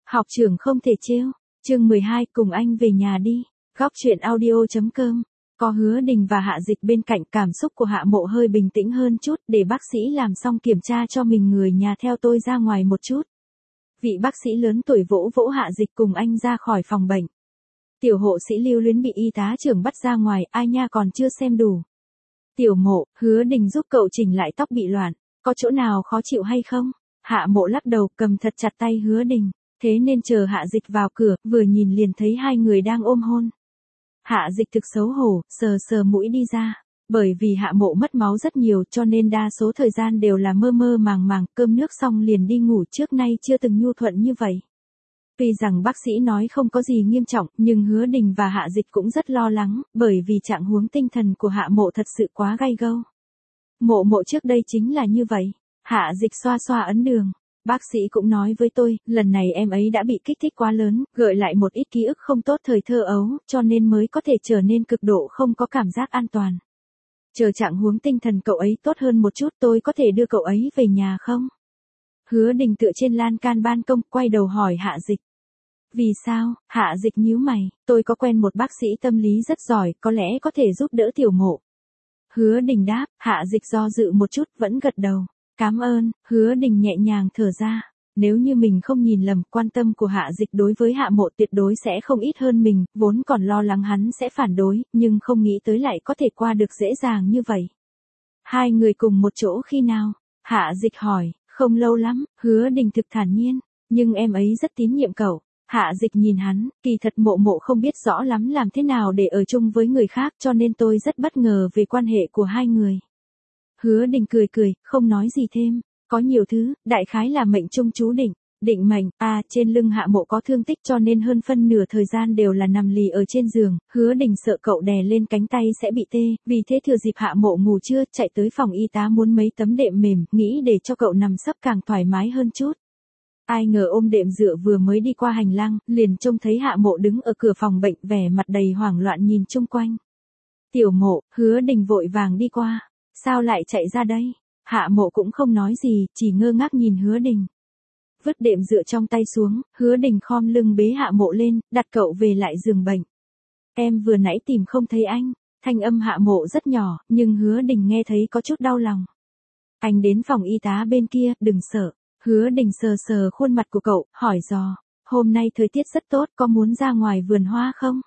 Học trưởng không thể trêu. Chương 12, cùng anh về nhà đi. Góc truyện audio.com. Có Hứa Đình và Hạ Dịch bên cạnh, cảm xúc của Hạ Mộ hơi bình tĩnh hơn chút, để bác sĩ làm xong kiểm tra cho mình người nhà theo tôi ra ngoài một chút. Vị bác sĩ lớn tuổi vỗ vỗ Hạ Dịch cùng anh ra khỏi phòng bệnh. Tiểu hộ sĩ Lưu Luyến bị y tá trưởng bắt ra ngoài, ai nha còn chưa xem đủ. Tiểu Mộ, Hứa Đình giúp cậu chỉnh lại tóc bị loạn, có chỗ nào khó chịu hay không? Hạ Mộ lắc đầu, cầm thật chặt tay Hứa Đình. Thế nên chờ Hạ Dịch vào cửa, vừa nhìn liền thấy hai người đang ôm hôn. Hạ Dịch thực xấu hổ, sờ sờ mũi đi ra. Bởi vì Hạ Mộ mất máu rất nhiều cho nên đa số thời gian đều là mơ mơ màng màng, cơm nước xong liền đi ngủ, trước nay chưa từng nhu thuận như vậy. Tuy rằng bác sĩ nói không có gì nghiêm trọng, nhưng Hứa Đình và Hạ Dịch cũng rất lo lắng, bởi vì trạng huống tinh thần của Hạ Mộ thật sự quá gay gâu. Mộ trước đây chính là như vậy. Hạ Dịch xoa xoa ấn đường. Bác sĩ cũng nói với tôi, lần này em ấy đã bị kích thích quá lớn, gợi lại một ít ký ức không tốt thời thơ ấu, cho nên mới có thể trở nên cực độ không có cảm giác an toàn. Chờ trạng huống tinh thần cậu ấy tốt hơn một chút, tôi có thể đưa cậu ấy về nhà không? Hứa Đình tựa trên lan can ban công, quay đầu hỏi Hạ Dịch. Vì sao? Hạ Dịch nhíu mày, tôi có quen một bác sĩ tâm lý rất giỏi, có lẽ có thể giúp đỡ Tiểu Mộ. Hứa Đình đáp. Hạ Dịch do dự một chút, vẫn gật đầu. Cảm ơn. Hứa Đình nhẹ nhàng thở ra. Nếu như mình không nhìn lầm, quan tâm của Hạ Dịch đối với Hạ Mộ tuyệt đối sẽ không ít hơn mình, vốn còn lo lắng hắn sẽ phản đối, nhưng không nghĩ tới lại có thể qua được dễ dàng như vậy. Hai người cùng một chỗ khi nào? Hạ Dịch hỏi. Không lâu lắm. Hứa Đình thực thản nhiên. Nhưng em ấy rất tín nhiệm cậu. Hạ Dịch nhìn hắn, kỳ thật Mộ không biết rõ lắm làm thế nào để ở chung với người khác, cho nên tôi rất bất ngờ về quan hệ của hai người. Hứa Đình cười, không nói gì thêm. Có nhiều thứ, đại khái là mệnh trung chú định. Định mệnh, trên lưng Hạ Mộ có thương tích cho nên hơn phân nửa thời gian đều là nằm lì ở trên giường. Hứa Đình sợ cậu đè lên cánh tay sẽ bị tê, vì thế thừa dịp Hạ Mộ ngủ trưa, chạy tới phòng y tá muốn mấy tấm đệm mềm, nghĩ để cho cậu nằm sấp càng thoải mái hơn chút. Ai ngờ ôm đệm dựa vừa mới đi qua hành lang, liền trông thấy Hạ Mộ đứng ở cửa phòng bệnh, vẻ mặt đầy hoảng loạn nhìn chung quanh. Tiểu Mộ, Hứa Đình vội vàng đi qua. Sao lại chạy ra đây? Hạ Mộ cũng không nói gì, chỉ ngơ ngác nhìn Hứa Đình. Vứt đệm dựa trong tay xuống, Hứa Đình khom lưng bế Hạ Mộ lên, đặt cậu về lại giường bệnh. Em vừa nãy tìm không thấy anh. Thanh âm Hạ Mộ rất nhỏ, nhưng Hứa Đình nghe thấy có chút đau lòng. Anh đến phòng y tá bên kia, đừng sợ. Hứa Đình sờ sờ khuôn mặt của cậu, hỏi dò. Hôm nay thời tiết rất tốt, có muốn ra ngoài vườn hoa không?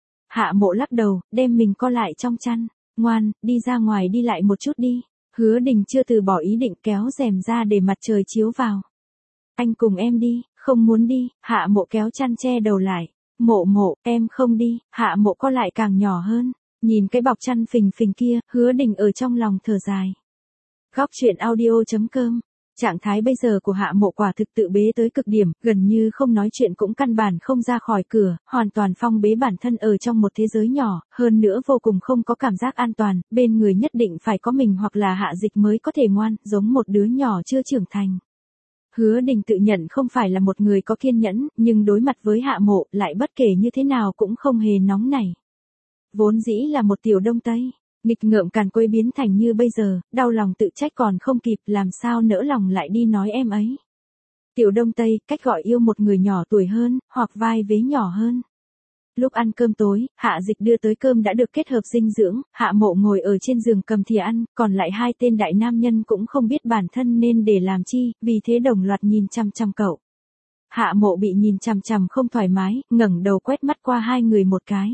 Hạ Mộ lắc đầu, đem mình co lại trong chăn. Ngoan, đi ra ngoài đi lại một chút đi. Hứa Đình chưa từ bỏ ý định, kéo rèm ra để mặt trời chiếu vào. Anh cùng em đi. Không muốn đi. Hạ Mộ kéo chăn che đầu lại. Mộ, em không đi. Hạ Mộ co lại càng nhỏ hơn. Nhìn cái bọc chăn phình phình kia, Hứa Đình ở trong lòng thở dài. Góc truyện audio.com. Trạng thái bây giờ của Hạ Mộ quả thực tự bế tới cực điểm, gần như không nói chuyện cũng căn bản không ra khỏi cửa, hoàn toàn phong bế bản thân ở trong một thế giới nhỏ, hơn nữa vô cùng không có cảm giác an toàn, bên người nhất định phải có mình hoặc là Hạ Dịch mới có thể ngoan, giống một đứa nhỏ chưa trưởng thành. Hứa Đình tự nhận không phải là một người có kiên nhẫn, nhưng đối mặt với Hạ Mộ lại bất kể như thế nào cũng không hề nóng nảy. Vốn dĩ là một tiểu đông tây. Nghịch ngợm càn quấy biến thành như bây giờ, đau lòng tự trách còn không kịp, làm sao nỡ lòng lại đi nói em ấy. Tiểu đông tây, cách gọi yêu một người nhỏ tuổi hơn, hoặc vai vế nhỏ hơn. Lúc ăn cơm tối, Hạ Dịch đưa tới cơm đã được kết hợp dinh dưỡng, Hạ Mộ ngồi ở trên giường cầm thìa ăn, còn lại hai tên đại nam nhân cũng không biết bản thân nên để làm chi, vì thế đồng loạt nhìn chằm chằm cậu. Hạ Mộ bị nhìn chằm chằm không thoải mái, ngẩng đầu quét mắt qua hai người một cái.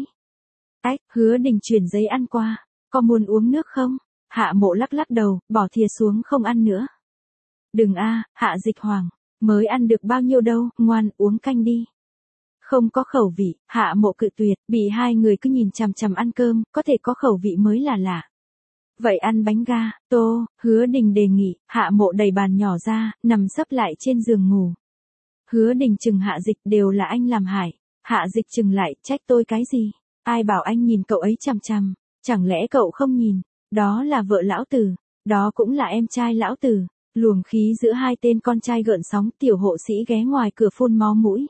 Hứa Đình chuyển giấy ăn qua. Có muốn uống nước không? Hạ Mộ lắc đầu, bỏ thìa xuống không ăn nữa. Đừng Hạ Dịch hoảng. Mới ăn được bao nhiêu đâu, ngoan, uống canh đi. Không có khẩu vị. Hạ Mộ cự tuyệt, bị hai người cứ nhìn chằm chằm ăn cơm, có thể có khẩu vị mới là lạ. Vậy ăn bánh ga, tô. Hứa Đình đề nghị. Hạ Mộ đẩy bàn nhỏ ra, nằm sấp lại trên giường ngủ. Hứa Đình chừng Hạ Dịch, đều là anh làm hại. Hạ Dịch chừng lại, trách tôi cái gì? Ai bảo anh nhìn cậu ấy chằm chằm? Chẳng lẽ cậu không nhìn, đó là vợ lão tử, đó cũng là em trai lão tử. Luồng khí giữa hai tên con trai gợn sóng, tiểu hộ sĩ ghé ngoài cửa phun máu mũi.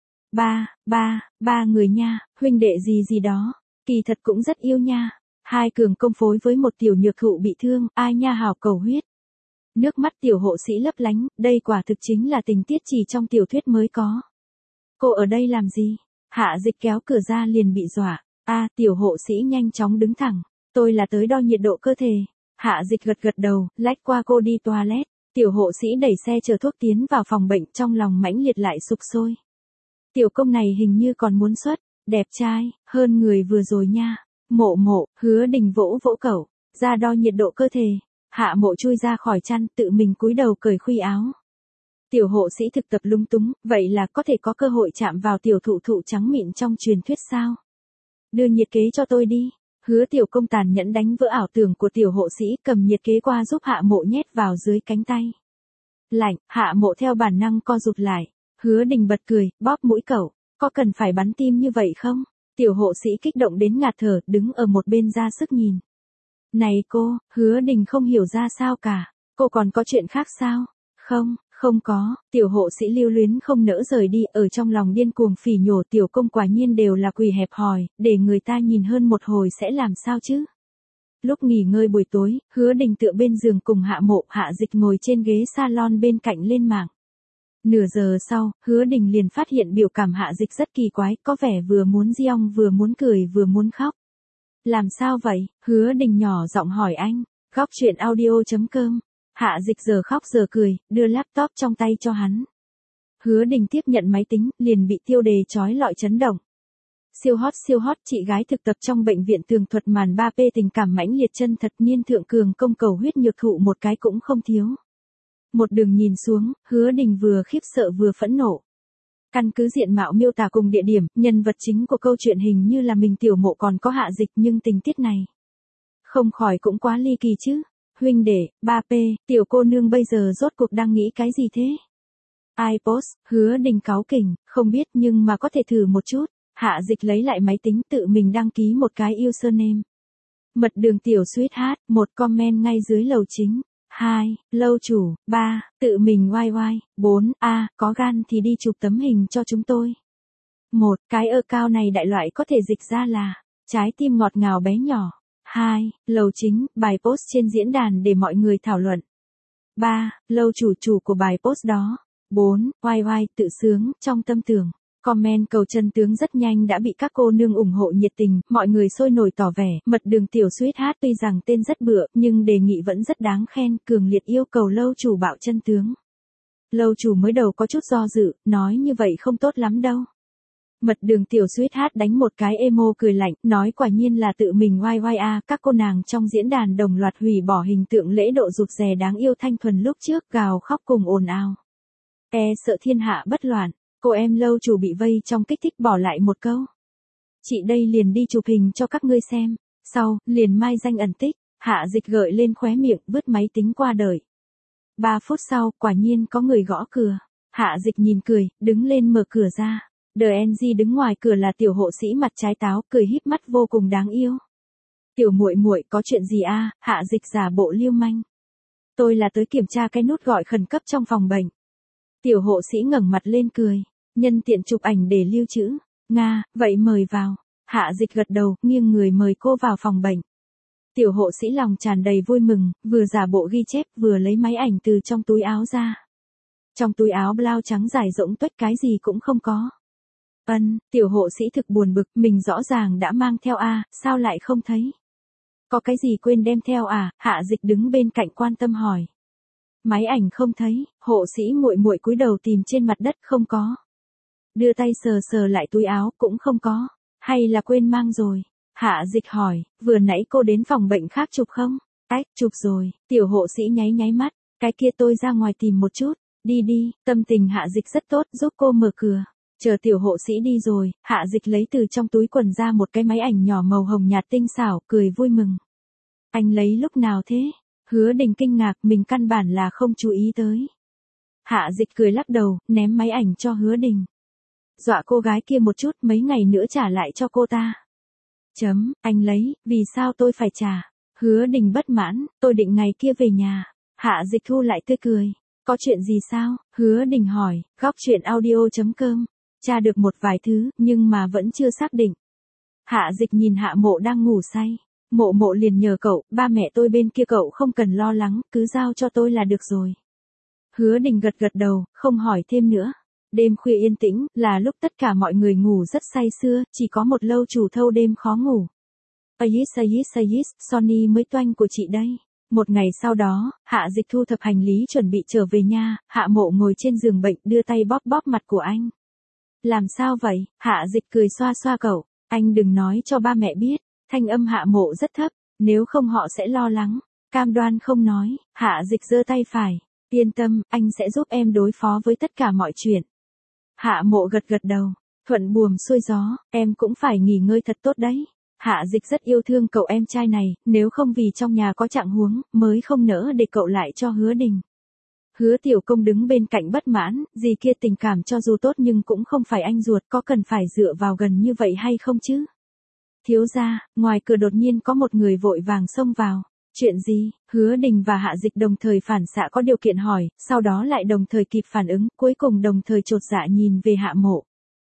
Ba người nha, huynh đệ gì đó, kỳ thật cũng rất yêu nha. Hai cường công phối với một tiểu nhược thụ bị thương, ai nha hào cầu huyết. Nước mắt tiểu hộ sĩ lấp lánh, đây quả thực chính là tình tiết chỉ trong tiểu thuyết mới có. Cô ở đây làm gì? Hạ Dịch kéo cửa ra liền bị dọa. Tiểu hộ sĩ nhanh chóng đứng thẳng. Tôi là tới đo nhiệt độ cơ thể. Hạ Dịch gật gật đầu, lách qua cô đi toilet. Tiểu hộ sĩ đẩy xe chở thuốc tiến vào phòng bệnh, trong lòng mãnh liệt lại sục sôi. Tiểu công này hình như còn muốn xuất, đẹp trai, hơn người vừa rồi nha. Mộ mộ, Hứa Đình vỗ vỗ cậu, ra đo nhiệt độ cơ thể. Hạ Mộ chui ra khỏi chăn, tự mình cúi đầu cởi khuy áo. Tiểu hộ sĩ thực tập lung túng, vậy là có thể có cơ hội chạm vào tiểu thụ thụ trắng mịn trong truyền thuyết sao? Đưa nhiệt kế cho tôi đi. Hứa Tiểu Công tàn nhẫn đánh vỡ ảo tưởng của tiểu hộ sĩ, cầm nhiệt kế qua giúp Hạ Mộ nhét vào dưới cánh tay. Lạnh, Hạ Mộ theo bản năng co rụt lại. Hứa Đình bật cười, bóp mũi cậu, có cần phải bắn tim như vậy không? Tiểu hộ sĩ kích động đến ngạt thở, đứng ở một bên ra sức nhìn. Này cô, Hứa Đình không hiểu ra sao cả, cô còn có chuyện khác sao? Không có, tiểu hộ sĩ lưu luyến không nỡ rời đi, ở trong lòng điên cuồng phỉ nhổ Tiểu Công quả nhiên đều là quỷ hẹp hòi, để người ta nhìn hơn một hồi sẽ làm sao chứ? Lúc nghỉ ngơi buổi tối, Hứa Đình tựa bên giường cùng Hạ Mộ, Hạ Dịch ngồi trên ghế salon bên cạnh lên mạng. Nửa giờ sau, Hứa Đình liền phát hiện biểu cảm Hạ Dịch rất kỳ quái, có vẻ vừa muốn giong vừa muốn cười vừa muốn khóc. Làm sao vậy? Hứa Đình nhỏ giọng hỏi anh. Góc chuyện audio.com. Hạ Dịch giờ khóc giờ cười, đưa laptop trong tay cho hắn. Hứa Đình tiếp nhận máy tính, liền bị tiêu đề chói lọi chấn động. Siêu hot, chị gái thực tập trong bệnh viện tường thuật màn 3P tình cảm mãnh liệt chân thật, Niên Thượng Cường công cầu huyết nhược thụ một cái cũng không thiếu. Một đường nhìn xuống, Hứa Đình vừa khiếp sợ vừa phẫn nộ. Căn cứ diện mạo miêu tả cùng địa điểm, nhân vật chính của câu chuyện hình như là mình Tiểu Mộ còn có Hạ Dịch, nhưng tình tiết này không khỏi cũng quá ly kỳ chứ. Huynh đệ, 3P, tiểu cô nương bây giờ rốt cuộc đang nghĩ cái gì thế? Ai post? Hứa Đình cáu kỉnh, không biết nhưng mà có thể thử một chút. Hạ Dịch lấy lại máy tính, tự mình đăng ký một cái username. Mật đường tiểu sweetheart, một comment ngay dưới lầu chính. 2, lâu chủ, 3, tự mình YY, 4, có gan thì đi chụp tấm hình cho chúng tôi. 1, cái account này đại loại có thể dịch ra là trái tim ngọt ngào bé nhỏ. 2, lầu chính, bài post trên diễn đàn để mọi người thảo luận. 3, lâu chủ của bài post đó. 4, YY tự sướng, trong tâm tưởng. Comment cầu chân tướng rất nhanh đã bị các cô nương ủng hộ nhiệt tình, mọi người sôi nổi tỏ vẻ, mật đường tiểu sweetheart tuy rằng tên rất bựa, nhưng đề nghị vẫn rất đáng khen, cường liệt yêu cầu lâu chủ bạo chân tướng. Lâu chủ mới đầu có chút do dự, nói như vậy không tốt lắm đâu. Mật đường tiểu sweetheart đánh một cái emo cười lạnh, nói quả nhiên là tự mình YYA, các cô nàng trong diễn đàn đồng loạt hủy bỏ hình tượng lễ độ rụt rè đáng yêu thanh thuần lúc trước, gào khóc cùng ồn ào. Sợ thiên hạ bất loạn. Cô em lâu chủ bị vây trong kích thích bỏ lại một câu. Chị đây liền đi chụp hình cho các ngươi xem. Sau, liền mai danh ẩn tích. Hạ Dịch gợi lên khóe miệng, vứt máy tính qua đời. 3 phút sau, quả nhiên có người gõ cửa. Hạ Dịch nhìn cười, đứng lên mở cửa ra. DNG đứng ngoài cửa là tiểu hộ sĩ mặt trái táo, cười híp mắt vô cùng đáng yêu. Tiểu muội muội có chuyện gì a? Hạ Dịch giả bộ lưu manh. Tôi là tới kiểm tra cái nút gọi khẩn cấp trong phòng bệnh. Tiểu hộ sĩ ngẩng mặt lên cười. Nhân tiện chụp ảnh để lưu trữ. Nga, vậy mời vào. Hạ Dịch gật đầu, nghiêng người mời cô vào phòng bệnh. Tiểu hộ sĩ lòng tràn đầy vui mừng, vừa giả bộ ghi chép, vừa lấy máy ảnh từ trong túi áo ra. Trong túi áo blau trắng dài rỗng tuếch cái gì cũng không có. Tiểu hộ sĩ thực buồn bực, mình rõ ràng đã mang theo sao lại không thấy? Có cái gì quên đem theo Hạ Dịch đứng bên cạnh quan tâm hỏi. Máy ảnh không thấy, hộ sĩ muội muội cúi đầu tìm trên mặt đất không có. Đưa tay sờ sờ lại túi áo cũng không có, hay là quên mang rồi? Hạ Dịch hỏi, vừa nãy cô đến phòng bệnh khác chụp không? Chụp rồi, tiểu hộ sĩ nháy mắt, cái kia tôi ra ngoài tìm một chút, đi, tâm tình Hạ Dịch rất tốt, giúp cô mở cửa. Chờ tiểu hộ sĩ đi rồi, Hạ Dịch lấy từ trong túi quần ra một cái máy ảnh nhỏ màu hồng nhạt tinh xảo, cười vui mừng. Anh lấy lúc nào thế? Hứa Đình kinh ngạc, mình căn bản là không chú ý tới. Hạ Dịch cười lắc đầu, ném máy ảnh cho Hứa Đình. Dọa cô gái kia một chút, mấy ngày nữa trả lại cho cô ta. Anh lấy, vì sao tôi phải trả? Hứa Đình bất mãn, tôi định ngày kia về nhà. Hạ Dịch thu lại tươi cười. Có chuyện gì sao? Hứa Đình hỏi, góc chuyện audio.com. Tra được một vài thứ, nhưng mà vẫn chưa xác định. Hạ Dịch nhìn Hạ Mộ đang ngủ say. Mộ liền nhờ cậu, ba mẹ tôi bên kia cậu không cần lo lắng, cứ giao cho tôi là được rồi. Hứa Đình gật đầu, không hỏi thêm nữa. Đêm khuya yên tĩnh, là lúc tất cả mọi người ngủ rất say sưa, chỉ có một lâu chủ thâu đêm khó ngủ. Ayis, Sonny mới toanh của chị đây. Một ngày sau đó, Hạ Dịch thu thập hành lý chuẩn bị trở về nhà, Hạ Mộ ngồi trên giường bệnh đưa tay bóp bóp mặt của anh. Làm sao vậy? Hạ Dịch cười xoa xoa cậu, anh đừng nói cho ba mẹ biết, thanh âm Hạ Mộ rất thấp, nếu không họ sẽ lo lắng. Cam đoan không nói, Hạ Dịch giơ tay phải, yên tâm, anh sẽ giúp em đối phó với tất cả mọi chuyện. Hạ Mộ gật gật đầu, thuận buồm xuôi gió, em cũng phải nghỉ ngơi thật tốt đấy. Hạ Dịch rất yêu thương cậu em trai này, nếu không vì trong nhà có trạng huống, mới không nỡ để cậu lại cho Hứa Đình. Hứa Tiểu Công đứng bên cạnh bất mãn, gì kia tình cảm cho dù tốt nhưng cũng không phải anh ruột, có cần phải dựa vào gần như vậy hay không chứ? Thiếu gia, ngoài cửa đột nhiên có một người vội vàng xông vào. Chuyện gì? Hứa Đình và Hạ Dịch đồng thời phản xạ có điều kiện hỏi, sau đó lại đồng thời kịp phản ứng, cuối cùng đồng thời chột dạ nhìn về Hạ Mộ.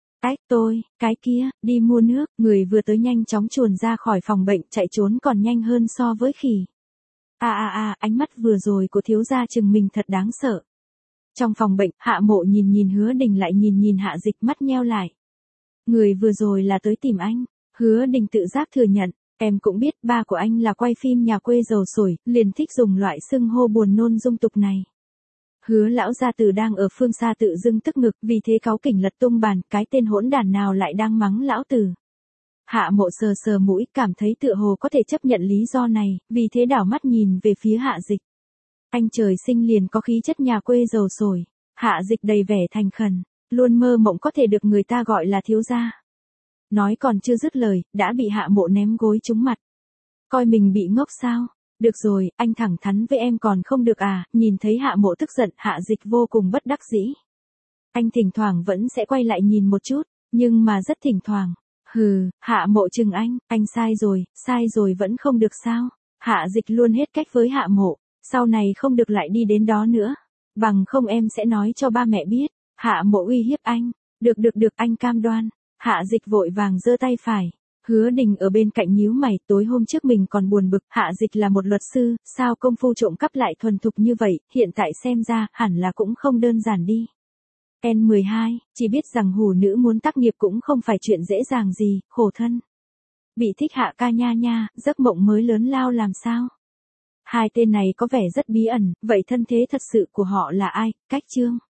Cái kia, đi mua nước, người vừa tới nhanh chóng chuồn ra khỏi phòng bệnh, chạy trốn còn nhanh hơn so với khỉ. Ánh mắt vừa rồi của thiếu gia chừng mình thật đáng sợ. Trong phòng bệnh, Hạ Mộ nhìn Hứa Đình lại nhìn Hạ Dịch, mắt nheo lại. Người vừa rồi là tới tìm anh. Hứa Đình tự giác thừa nhận, em cũng biết ba của anh là quay phim nhà quê dầu sổi, liền thích dùng loại xưng hô buồn nôn dung tục này. Hứa lão gia tử đang ở phương xa tự dưng tức ngực, vì thế cáu kỉnh lật tung bàn, cái tên hỗn đản nào lại đang mắng lão tử. Hạ Mộ sờ mũi, cảm thấy tựa hồ có thể chấp nhận lý do này, vì thế đảo mắt nhìn về phía Hạ Dịch. Anh trời sinh liền có khí chất nhà quê dầu sổi. Hạ Dịch đầy vẻ thành khẩn, luôn mơ mộng có thể được người ta gọi là thiếu gia. Nói còn chưa dứt lời, đã bị Hạ Mộ ném gối trúng mặt. Coi mình bị ngốc sao? Được rồi, anh thẳng thắn với em còn không được à? Nhìn thấy Hạ Mộ tức giận, Hạ Dịch vô cùng bất đắc dĩ. Anh thỉnh thoảng vẫn sẽ quay lại nhìn một chút, nhưng mà rất thỉnh thoảng. Hừ, Hạ Mộ chừng anh sai rồi vẫn không được sao? Hạ Dịch luôn hết cách với Hạ Mộ, sau này không được lại đi đến đó nữa. Bằng không em sẽ nói cho ba mẹ biết. Hạ Mộ uy hiếp anh. Được anh cam đoan. Hạ Dịch vội vàng giơ tay phải. Hứa Đình ở bên cạnh nhíu mày, tối hôm trước mình còn buồn bực, Hạ Dịch là một luật sư, sao công phu trộm cắp lại thuần thục như vậy, hiện tại xem ra, hẳn là cũng không đơn giản đi. N12, chỉ biết rằng hủ nữ muốn tác nghiệp cũng không phải chuyện dễ dàng gì, khổ thân. Bị thích Hạ ca nha, giấc mộng mới lớn lao làm sao? Hai tên này có vẻ rất bí ẩn, vậy thân thế thật sự của họ là ai? Cách chương.